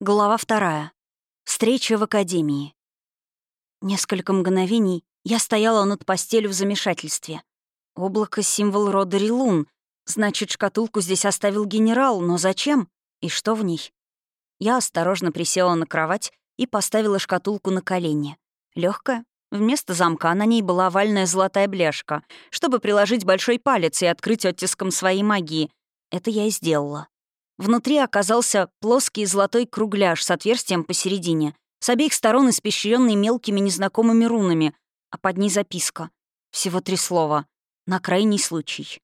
Глава 2. Встреча в академии. Несколько мгновений я стояла над постелью в замешательстве. Облако — символ рода Рилун. Значит, шкатулку здесь оставил генерал, но зачем? И что в ней? Я осторожно присела на кровать и поставила шкатулку на колени. Легкая. Вместо замка на ней была овальная золотая бляшка, чтобы приложить большой палец и открыть оттиском своей магии. Это я и сделала. Внутри оказался плоский золотой кругляш с отверстием посередине, с обеих сторон испещренный мелкими незнакомыми рунами, а под ней записка. Всего 3 слова. «На крайний случай».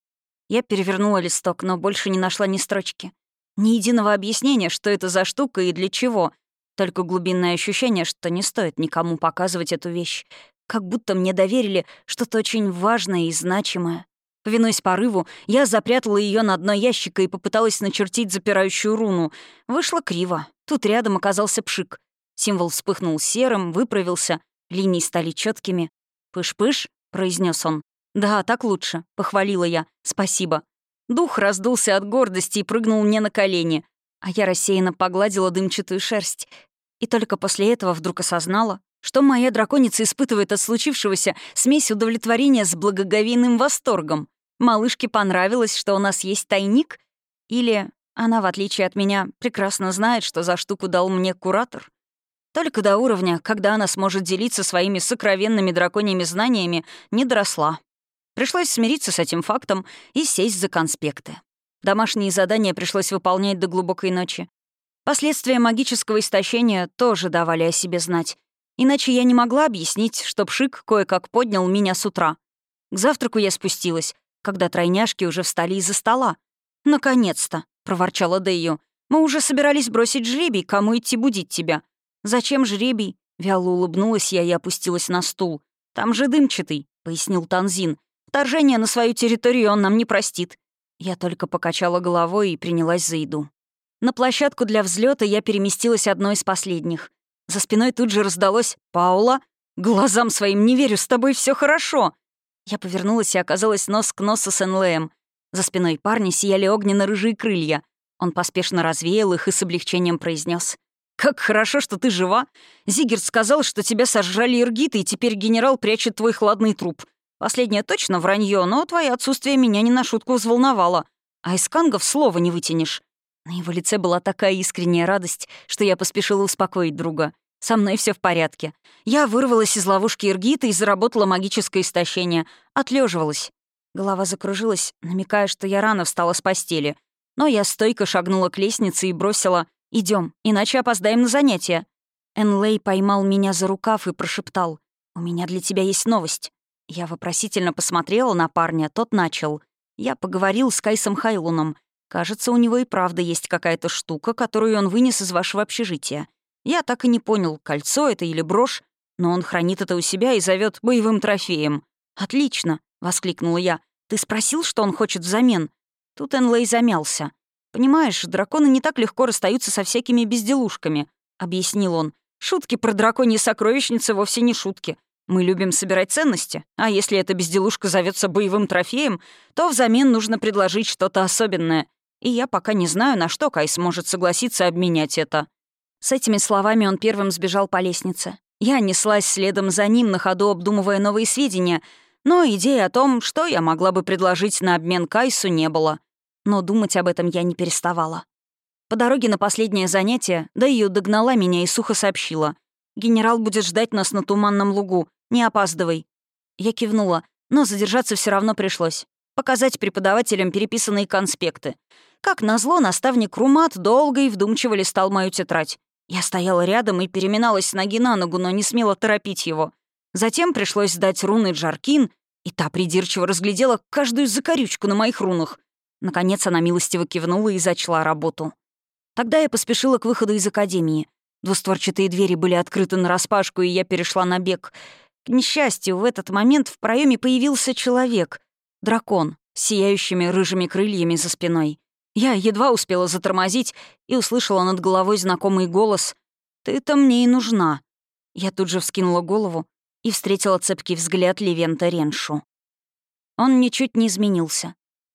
Я перевернула листок, но больше не нашла ни строчки. Ни единого объяснения, что это за штука и для чего. Только глубинное ощущение, что не стоит никому показывать эту вещь. Как будто мне доверили что-то очень важное и значимое. Повинуясь порыву, я запрятала ее на дно ящика и попыталась начертить запирающую руну. Вышло криво. Тут рядом оказался пшик. Символ вспыхнул серым, выправился, линии стали четкими. «Пыш-пыш», — произнес он. «Да, так лучше», — похвалила я. «Спасибо». Дух раздулся от гордости и прыгнул мне на колени, а я рассеянно погладила дымчатую шерсть. И только после этого вдруг осознала, что моя драконица испытывает от случившегося смесь удовлетворения с благоговейным восторгом. Малышке понравилось, что у нас есть тайник? Или она, в отличие от меня, прекрасно знает, что за штуку дал мне куратор? Только до уровня, когда она сможет делиться своими сокровенными драконьими знаниями, не доросла. Пришлось смириться с этим фактом и сесть за конспекты. Домашние задания пришлось выполнять до глубокой ночи. Последствия магического истощения тоже давали о себе знать. Иначе я не могла объяснить, что пшик кое-как поднял меня с утра. К завтраку я спустилась, когда тройняшки уже встали из-за стола. «Наконец-то!» — проворчала Дэйю. «Мы уже собирались бросить жребий, кому идти будить тебя». «Зачем жребий?» — вяло улыбнулась я и опустилась на стул. «Там же дымчатый», — пояснил Танзин. «Вторжение на свою территорию он нам не простит». Я только покачала головой и принялась за еду. На площадку для взлета я переместилась одной из последних. За спиной тут же раздалось «Паула? Глазам своим не верю, с тобой все хорошо!» Я повернулась и оказалась нос к носу с Энлеем. За спиной парня сияли огненно-рыжие крылья. Он поспешно развеял их и с облегчением произнес: «Как хорошо, что ты жива! Зигерт сказал, что тебя сожрали иргиты, и теперь генерал прячет твой хладный труп. Последнее точно вранье, но твое отсутствие меня не на шутку взволновало. А из кангов слова не вытянешь». На его лице была такая искренняя радость, что я поспешила успокоить друга. «Со мной все в порядке. Я вырвалась из ловушки иргита и заработала магическое истощение. Отлеживалась». Голова закружилась, намекая, что я рано встала с постели. Но я стойко шагнула к лестнице и бросила: «Идем, иначе опоздаем на занятия». Энлей поймал меня за рукав и прошептал: «У меня для тебя есть новость». Я вопросительно посмотрела на парня, тот начал: «Я поговорил с Кайсом Хайлуном. Кажется, у него и правда есть какая-то штука, которую он вынес из вашего общежития. Я так и не понял, кольцо это или брошь, но он хранит это у себя и зовет боевым трофеем». «Отлично!» — воскликнула я. «Ты спросил, что он хочет взамен?» Тут Энлей замялся. «Понимаешь, драконы не так легко расстаются со всякими безделушками», — объяснил он. «Шутки про драконьи сокровищницы вовсе не шутки. Мы любим собирать ценности, а если эта безделушка зовется боевым трофеем, то взамен нужно предложить что-то особенное. И я пока не знаю, на что Кайс может согласиться обменять это». С этими словами он первым сбежал по лестнице. Я неслась следом за ним, на ходу обдумывая новые сведения, но идеи о том, что я могла бы предложить на обмен Кайсу, не было. Но думать об этом я не переставала. По дороге на последнее занятие Дэйю догнала меня и сухо сообщила: «Генерал будет ждать нас на Туманном лугу. Не опаздывай». Я кивнула, но задержаться все равно пришлось. Показать преподавателям переписанные конспекты. Как назло, наставник Румат долго и вдумчиво листал мою тетрадь. Я стояла рядом и переминалась с ноги на ногу, но не смела торопить его. Затем пришлось сдать руны Джаркин, и та придирчиво разглядела каждую закорючку на моих рунах. Наконец она милостиво кивнула и зачла работу. Тогда я поспешила к выходу из академии. Двустворчатые двери были открыты нараспашку, и я перешла на бег. К несчастью, в этот момент в проеме появился человек. Дракон с сияющими рыжими крыльями за спиной. Я едва успела затормозить и услышала над головой знакомый голос: «Ты-то мне и нужна». Я тут же вскинула голову и встретила цепкий взгляд Левента Реншу. Он ничуть не изменился.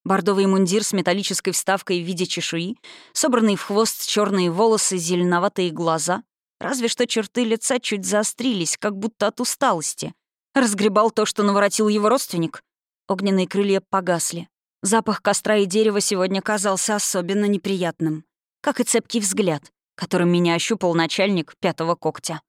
Бордовый мундир с металлической вставкой в виде чешуи, собранные в хвост черные волосы, зеленоватые глаза. Разве что черты лица чуть заострились, как будто от усталости. Разгребал то, что наворотил его родственник. Огненные крылья погасли. Запах костра и дерева сегодня казался особенно неприятным. Как и цепкий взгляд, которым меня ощупал начальник пятого когтя.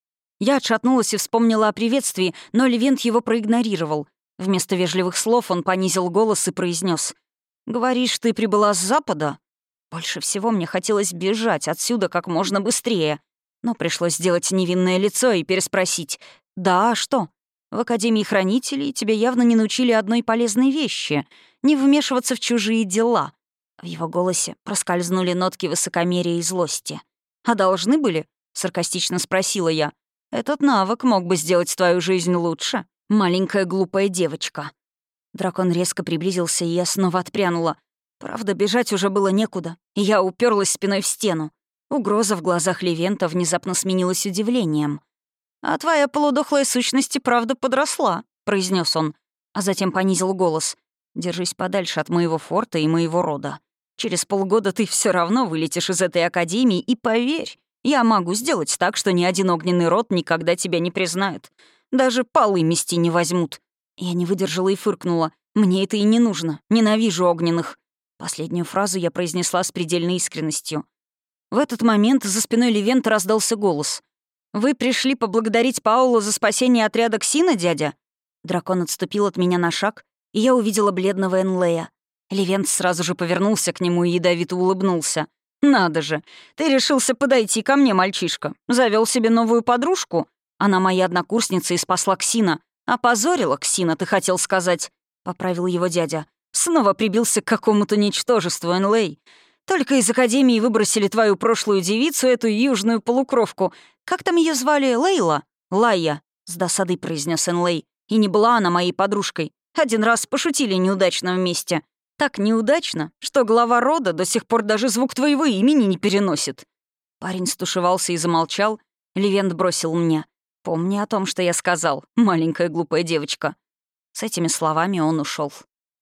Я отшатнулась и вспомнила о приветствии, но Левент его проигнорировал. Вместо вежливых слов он понизил голос и произнес: «Говоришь, ты прибыла с запада?» Больше всего мне хотелось бежать отсюда как можно быстрее. Но пришлось сделать невинное лицо и переспросить: «Да, а что? В Академии Хранителей тебя явно не научили одной полезной вещи — не вмешиваться в чужие дела». В его голосе проскользнули нотки высокомерия и злости. «А должны были?» — саркастично спросила я. «Этот навык мог бы сделать твою жизнь лучше, маленькая глупая девочка». Дракон резко приблизился, и я снова отпрянула. Правда, бежать уже было некуда, и я уперлась спиной в стену. Угроза в глазах Левента внезапно сменилась удивлением. «А твоя полудохлая сущность и правда подросла», — произнес он, а затем понизил голос. «Держись подальше от моего форта и моего рода. Через полгода ты все равно вылетишь из этой академии, и поверь, я могу сделать так, что ни один огненный род никогда тебя не признает. Даже полы мести не возьмут». Я не выдержала и фыркнула. «Мне это и не нужно. Ненавижу огненных». Последнюю фразу я произнесла с предельной искренностью. В этот момент за спиной Левента раздался голос. «Вы пришли поблагодарить Паула за спасение отряда Ксина, дядя?» Дракон отступил от меня на шаг, и я увидела бледного Энлея. Левент сразу же повернулся к нему и ядовито улыбнулся. «Надо же, ты решился подойти ко мне, мальчишка. Завел себе новую подружку? Она моя однокурсница и спасла Ксина. Опозорила Ксина, ты хотел сказать», — поправил его дядя. «Снова прибился к какому-то ничтожеству, Энлей. Только из Академии выбросили твою прошлую девицу, эту южную полукровку. Как там ее звали? Лейла?» «Лайя», — с досадой произнес Энлей. «И не была она моей подружкой. Один раз пошутили неудачно вместе. Так неудачно, что глава рода до сих пор даже звук твоего имени не переносит». Парень стушевался и замолчал. Левент бросил мне: «Помни о том, что я сказал, маленькая глупая девочка». С этими словами он ушел.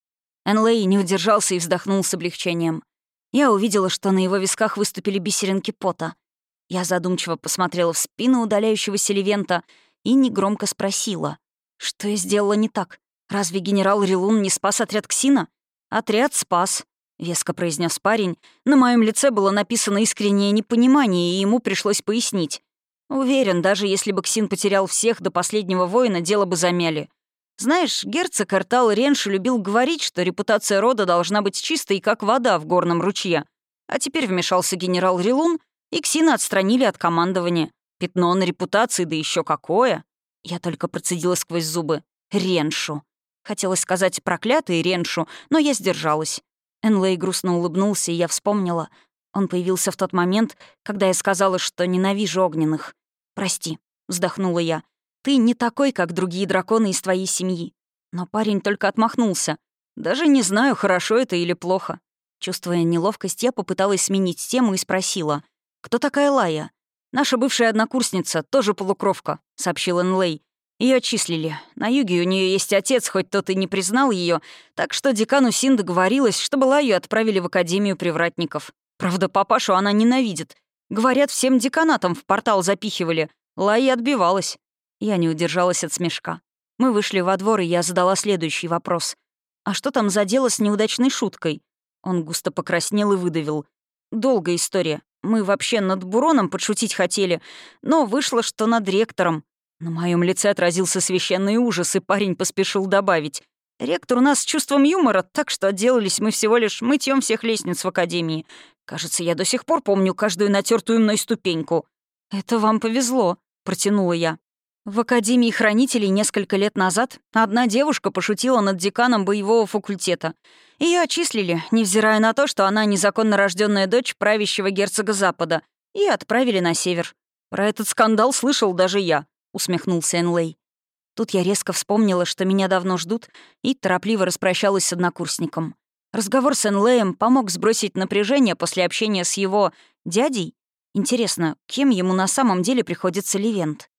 Энлей не удержался и вздохнул с облегчением. Я увидела, что на его висках выступили бисеринки пота. Я задумчиво посмотрела в спину удаляющегося Левента и негромко спросила: «Что я сделала не так? Разве генерал Рилун не спас отряд Ксина?» «Отряд спас», — веско произнес парень. На моем лице было написано искреннее непонимание, и ему пришлось пояснить. «Уверен, даже если бы Ксин потерял всех до последнего воина, дело бы замяли. Знаешь, герцог Эртал Ренши любил говорить, что репутация рода должна быть чистой, как вода в горном ручье. А теперь вмешался генерал Рилун, и Ксина отстранили от командования. Пятно на репутации, да еще какое!» Я только процедила сквозь зубы: «Реншу». Хотелось сказать «проклятый Реншу», но я сдержалась. Энлей грустно улыбнулся, и я вспомнила. Он появился в тот момент, когда я сказала, что ненавижу огненных. «Прости», — вздохнула я. «Ты не такой, как другие драконы из твоей семьи». Но парень только отмахнулся. «Даже не знаю, хорошо это или плохо». Чувствуя неловкость, я попыталась сменить тему и спросила: «Кто такая Лайя?» «Наша бывшая однокурсница, тоже полукровка», — сообщил Энлей. Ее отчислили. На юге у нее есть отец, хоть тот и не признал ее, так что декану Син договорилась, чтобы Лайю отправили в Академию привратников. Правда, папашу она ненавидит. Говорят, всем деканатам в портал запихивали. Лайя отбивалась. Я не удержалась от смешка. Мы вышли во двор, и я задала следующий вопрос. «А что там за дело с неудачной шуткой?» Он густо покраснел и выдавил: «Долгая история. Мы вообще над Буроном подшутить хотели, но вышло, что над ректором». На моем лице отразился священный ужас, и парень поспешил добавить: «Ректор у нас с чувством юмора, так что отделались мы всего лишь мытьем всех лестниц в Академии. Кажется, я до сих пор помню каждую натертую мной ступеньку». «Это вам повезло», — протянула я. В Академии Хранителей несколько лет назад одна девушка пошутила над деканом боевого факультета. Ее отчислили, невзирая на то, что она незаконно рожденная дочь правящего герцога Запада, и отправили на север. Про этот скандал слышал даже я. — усмехнулся Энлей. Тут я резко вспомнила, что меня давно ждут, и торопливо распрощалась с однокурсником. Разговор с Энлеем помог сбросить напряжение после общения с его дядей. Интересно, кем ему на самом деле приходится Левент?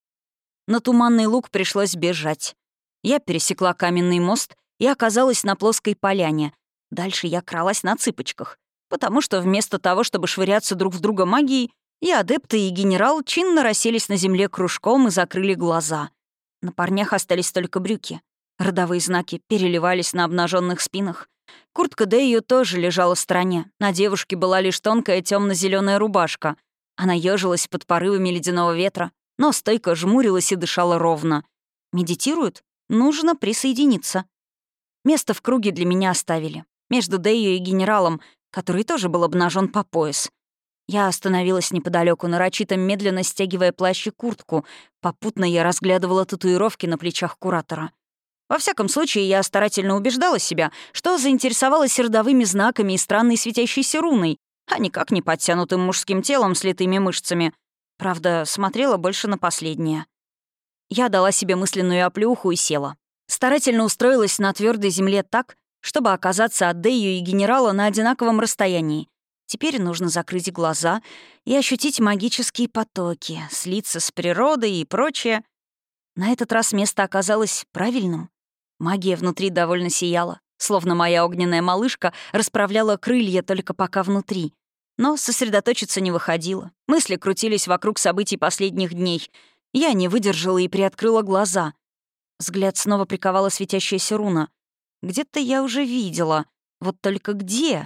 На Туманный луг пришлось бежать. Я пересекла каменный мост и оказалась на плоской поляне, Дальше я кралась на цыпочках, потому что вместо того, чтобы швыряться друг в друга магией, и адепты, и генерал чинно расселись на земле кружком и закрыли глаза. На парнях остались только брюки. Родовые знаки переливались на обнаженных спинах. Куртка Дэйю тоже лежала в стороне. На девушке была лишь тонкая темно-зеленая рубашка. Она ёжилась под порывами ледяного ветра, но стойко жмурилась и дышала ровно. Медитируют? Нужно присоединиться. Место в круге для меня оставили. Между Дэйю и генералом, который тоже был обнажен по пояс. Я остановилась неподалеку, нарочито медленно стягивая плащ и куртку. Попутно я разглядывала татуировки на плечах куратора. Во всяком случае, я старательно убеждала себя, что заинтересовалась родовыми знаками и странной светящейся руной, а никак не подтянутым мужским телом с литыми мышцами. Правда, смотрела больше на последнее. Я дала себе мысленную оплеуху и села. Старательно устроилась на твердой земле так, чтобы оказаться от Дэйю и генерала на одинаковом расстоянии. Теперь нужно закрыть глаза и ощутить магические потоки, слиться с природой и прочее. На этот раз место оказалось правильным. Магия внутри довольно сияла, словно моя огненная малышка расправляла крылья только пока внутри. Но сосредоточиться не выходило. Мысли крутились вокруг событий последних дней. Я не выдержала и приоткрыла глаза. Взгляд снова приковала светящаяся руна. Где-то я уже видела. Вот только где?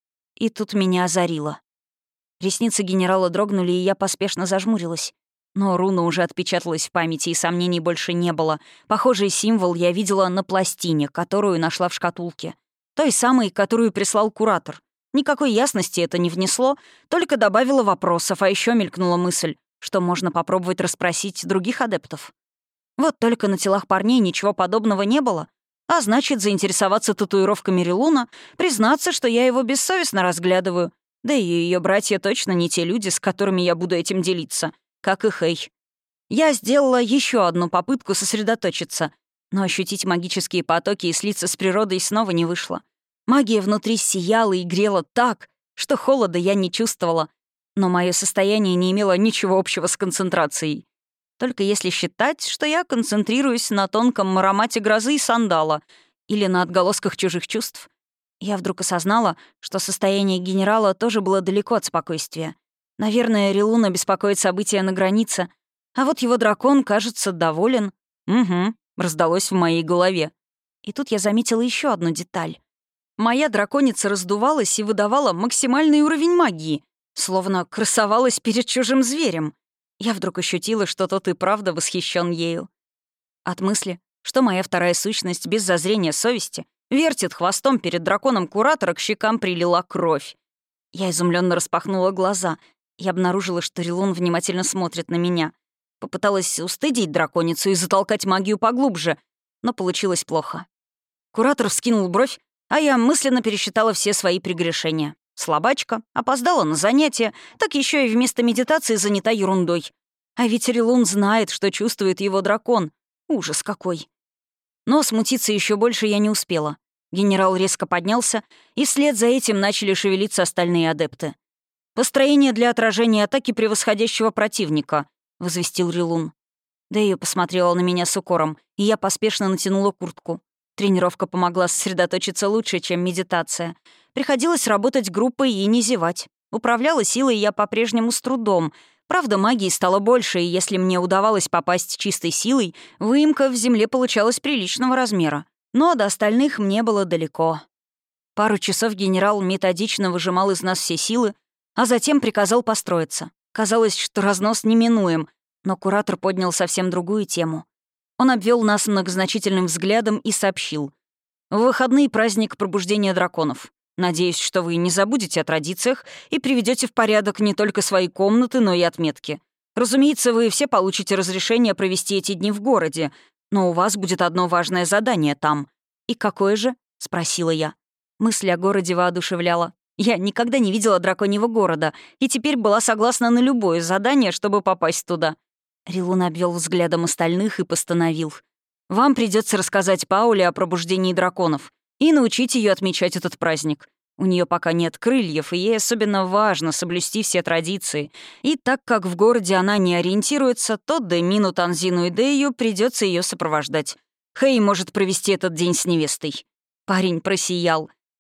И тут меня озарило. Ресницы генерала дрогнули, и я поспешно зажмурилась. Но руна уже отпечаталась в памяти, и сомнений больше не было. Похожий символ я видела на пластине, которую нашла в шкатулке. Той самой, которую прислал куратор. Никакой ясности это не внесло, только добавило вопросов, а еще мелькнула мысль, что можно попробовать расспросить других адептов. Вот только на телах парней ничего подобного не было. А значит, заинтересоваться татуировками Рилуна, признаться, что я его бессовестно разглядываю. Да и ее братья точно не те люди, с которыми я буду этим делиться. Как и Хэй. Я сделала еще одну попытку сосредоточиться, но ощутить магические потоки и слиться с природой снова не вышло. Магия внутри сияла и грела так, что холода я не чувствовала, но мое состояние не имело ничего общего с концентрацией. Только если считать, что я концентрируюсь на тонком аромате грозы и сандала или на отголосках чужих чувств. Я вдруг осознала, что состояние генерала тоже было далеко от спокойствия. Наверное, Рилуна беспокоит события на границе, а вот его дракон, кажется, доволен. «Угу», — раздалось в моей голове. И тут я заметила еще одну деталь. Моя драконица раздувалась и выдавала максимальный уровень магии, словно красовалась перед чужим зверем. Я вдруг ощутила, что тот и правда восхищен ею. От мысли, что моя вторая сущность без зазрения совести вертит хвостом перед драконом куратора, к щекам прилила кровь. Я изумленно распахнула глаза и обнаружила, что Рилун внимательно смотрит на меня. Попыталась устыдить драконицу и затолкать магию поглубже, но получилось плохо. Куратор вскинул бровь, а я мысленно пересчитала все свои прегрешения. Слабачка, опоздала на занятия, так еще и вместо медитации занята ерундой. А ведь Рилун знает, что чувствует его дракон. Ужас какой. Но смутиться еще больше я не успела. Генерал резко поднялся, и вслед за этим начали шевелиться остальные адепты. «Построение для отражения атаки превосходящего противника», — возвестил Рилун. Дэйю посмотрела на меня с укором, и я поспешно натянула куртку. Тренировка помогла сосредоточиться лучше, чем медитация. Приходилось работать группой и не зевать. Управляла силой я по-прежнему с трудом. Правда, магии стало больше, и если мне удавалось попасть чистой силой, выемка в земле получалась приличного размера. Но до остальных мне было далеко. Пару часов генерал методично выжимал из нас все силы, а затем приказал построиться. Казалось, что разнос неминуем, но куратор поднял совсем другую тему. Он обвел нас многозначительным взглядом и сообщил. «В выходные праздник пробуждения драконов. Надеюсь, что вы не забудете о традициях и приведете в порядок не только свои комнаты, но и отметки. Разумеется, вы все получите разрешение провести эти дни в городе, но у вас будет одно важное задание там». «И какое же?» — спросила я. Мысль о городе воодушевляла. Я никогда не видела драконьего города и теперь была согласна на любое задание, чтобы попасть туда. Рилун обвел взглядом остальных и постановил. «Вам придется рассказать Пауле о пробуждении драконов и научить ее отмечать этот праздник. У нее пока нет крыльев, и ей особенно важно соблюсти все традиции. И так как в городе она не ориентируется, то Демину, Танзину и Дэйю придется ее сопровождать. Хэй может провести этот день с невестой». Парень просиял.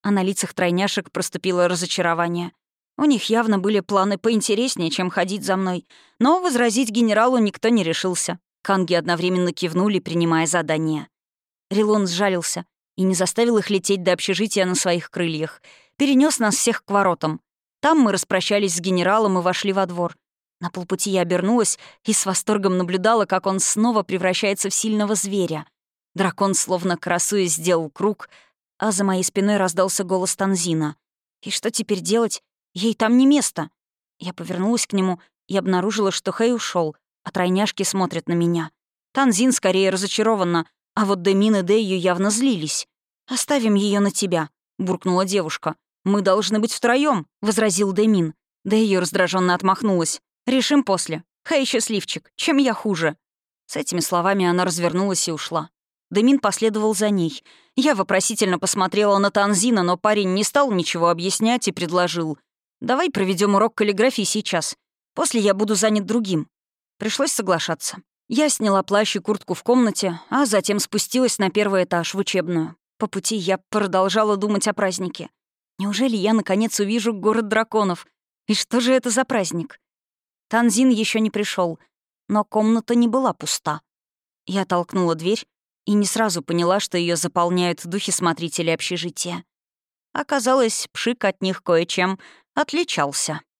а на лицах тройняшек проступило разочарование. У них явно были планы поинтереснее, чем ходить за мной, но возразить генералу никто не решился. Канги одновременно кивнули, принимая задание. Рилун сжалился и не заставил их лететь до общежития на своих крыльях. Перенес нас всех к воротам. Там мы распрощались с генералом и вошли во двор. На полпути я обернулась и с восторгом наблюдала, как он снова превращается в сильного зверя. Дракон, словно красуясь, сделал круг, а за моей спиной раздался голос Танзина. «И что теперь делать? Ей там не место». Я повернулась к нему и обнаружила, что Хэй ушел, а тройняшки смотрят на меня. Танзин скорее разочарованно, а вот Демин и Дэйю явно злились. «Оставим ее на тебя», — буркнула девушка. «Мы должны быть втроём», — возразил Демин. Дэйю раздраженно отмахнулась. «Решим после. Хэй счастливчик. Чем я хуже?» С этими словами она развернулась и ушла. Демин последовал за ней. Я вопросительно посмотрела на Танзина, но парень не стал ничего объяснять и предложил: «Давай проведем урок каллиграфии сейчас. После я буду занят другим». Пришлось соглашаться. Я сняла плащ и куртку в комнате, а затем спустилась на первый этаж, в учебную. По пути я продолжала думать о празднике. Неужели я, наконец, увижу город драконов? И что же это за праздник? Танзин еще не пришел, но комната не была пуста. Я толкнула дверь и не сразу поняла, что ее заполняют духи смотрителей общежития. Оказалось, Пшик от них кое-чем отличался.